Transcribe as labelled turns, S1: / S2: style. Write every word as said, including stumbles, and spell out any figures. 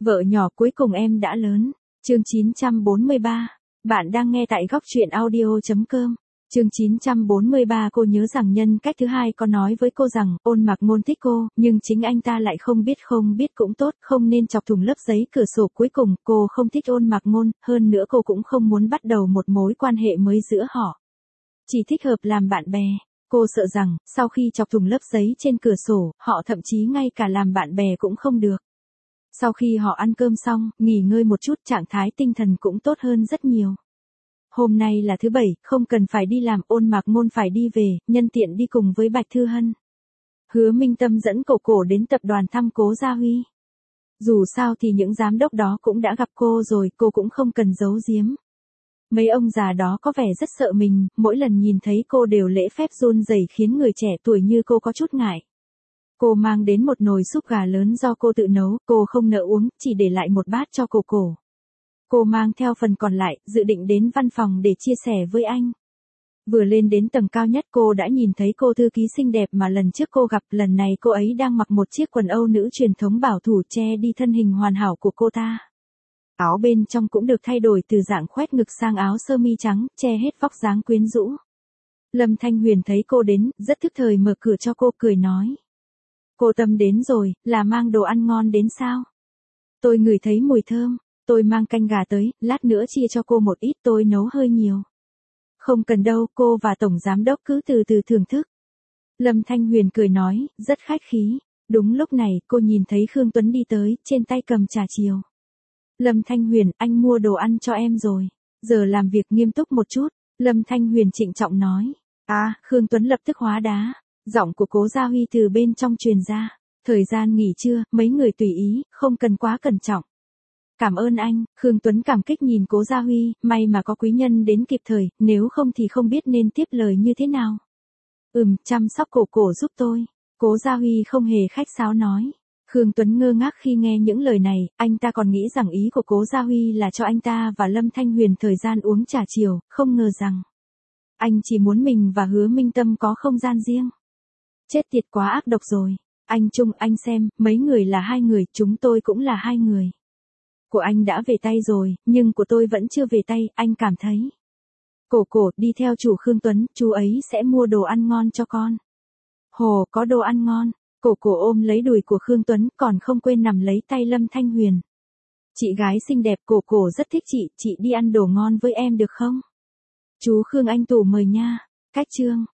S1: Vợ nhỏ cuối cùng em đã lớn. Chương chín trăm bốn mươi ba. Bạn đang nghe tại góc truyện audio chấm com. Chương chín trăm bốn mươi ba. Cô nhớ rằng nhân cách thứ hai có nói với cô rằng Ôn Mạc Ngôn thích cô, nhưng chính anh ta lại không biết không biết cũng tốt, không nên chọc thủng lớp giấy cửa sổ. Cuối cùng cô không thích Ôn Mạc Ngôn, hơn nữa cô cũng không muốn bắt đầu một mối quan hệ mới giữa họ. Chỉ thích hợp làm bạn bè. Cô sợ rằng, sau khi chọc thủng lớp giấy trên cửa sổ, họ thậm chí ngay cả làm bạn bè cũng không được. Sau khi họ ăn cơm xong, nghỉ ngơi một chút, trạng thái tinh thần cũng tốt hơn rất nhiều. Hôm nay là thứ bảy, không cần phải đi làm, Ôn Mạc Ngôn phải đi về, nhân tiện đi cùng với Bạch Thư Hân. Hứa Minh Tâm dẫn Cổ Cổ đến tập đoàn thăm Cố Gia Huy. Dù sao thì những giám đốc đó cũng đã gặp cô rồi, cô cũng không cần giấu giếm. Mấy ông già đó có vẻ rất sợ mình, mỗi lần nhìn thấy cô đều lễ phép run rẩy khiến người trẻ tuổi như cô có chút ngại. Cô mang đến một nồi súp gà lớn do cô tự nấu, cô không nỡ uống, chỉ để lại một bát cho Cổ Cổ. Cô mang theo phần còn lại, dự định đến văn phòng để chia sẻ với anh. Vừa lên đến tầng cao nhất cô đã nhìn thấy cô thư ký xinh đẹp mà lần trước cô gặp, lần này cô ấy đang mặc một chiếc quần Âu nữ truyền thống bảo thủ che đi thân hình hoàn hảo của cô ta. Áo bên trong cũng được thay đổi từ dạng khoét ngực sang áo sơ mi trắng, che hết vóc dáng quyến rũ. Lâm Thanh Huyền thấy cô đến, rất thức thời mở cửa cho cô, cười nói. Cô Tâm đến rồi, là mang đồ ăn ngon đến sao? Tôi ngửi thấy mùi thơm, tôi mang canh gà tới, lát nữa chia cho cô một ít, tôi nấu hơi nhiều. Không cần đâu, cô và Tổng Giám Đốc cứ từ từ thưởng thức. Lâm Thanh Huyền cười nói, rất khách khí. Đúng lúc này, cô nhìn thấy Khương Tuấn đi tới, trên tay cầm trà chiều. Lâm Thanh Huyền, anh mua đồ ăn cho em rồi. Giờ làm việc nghiêm túc một chút. Lâm Thanh Huyền trịnh trọng nói. À, Khương Tuấn lập tức hóa đá. Giọng của Cố Gia Huy từ bên trong truyền ra. Thời gian nghỉ trưa, mấy người tùy ý, không cần quá cẩn trọng. Cảm ơn anh, Khương Tuấn cảm kích nhìn Cố Gia Huy, may mà có quý nhân đến kịp thời, nếu không thì không biết nên tiếp lời như thế nào. Ừm, chăm sóc Cổ Cổ giúp tôi. Cố Gia Huy không hề khách sáo nói. Khương Tuấn ngơ ngác khi nghe những lời này, anh ta còn nghĩ rằng ý của Cố Gia Huy là cho anh ta và Lâm Thanh Huyền thời gian uống trà chiều, không ngờ rằng anh chỉ muốn mình và Hứa Minh Tâm có không gian riêng. Chết tiệt, quá ác độc rồi. Anh Trung, anh xem, mấy người là hai người, chúng tôi cũng là hai người. Của anh đã về tay rồi, nhưng của tôi vẫn chưa về tay, anh cảm thấy. Cổ Cổ, đi theo chủ Khương Tuấn, chú ấy sẽ mua đồ ăn ngon cho con. Hồ, có đồ ăn ngon. Cổ Cổ ôm lấy đùi của Khương Tuấn, còn không quên nằm lấy tay Lâm Thanh Huyền. Chị gái xinh đẹp, Cổ Cổ rất thích chị, chị đi ăn đồ ngon với em được không? Chú Khương anh tủ mời nha. Cách chương.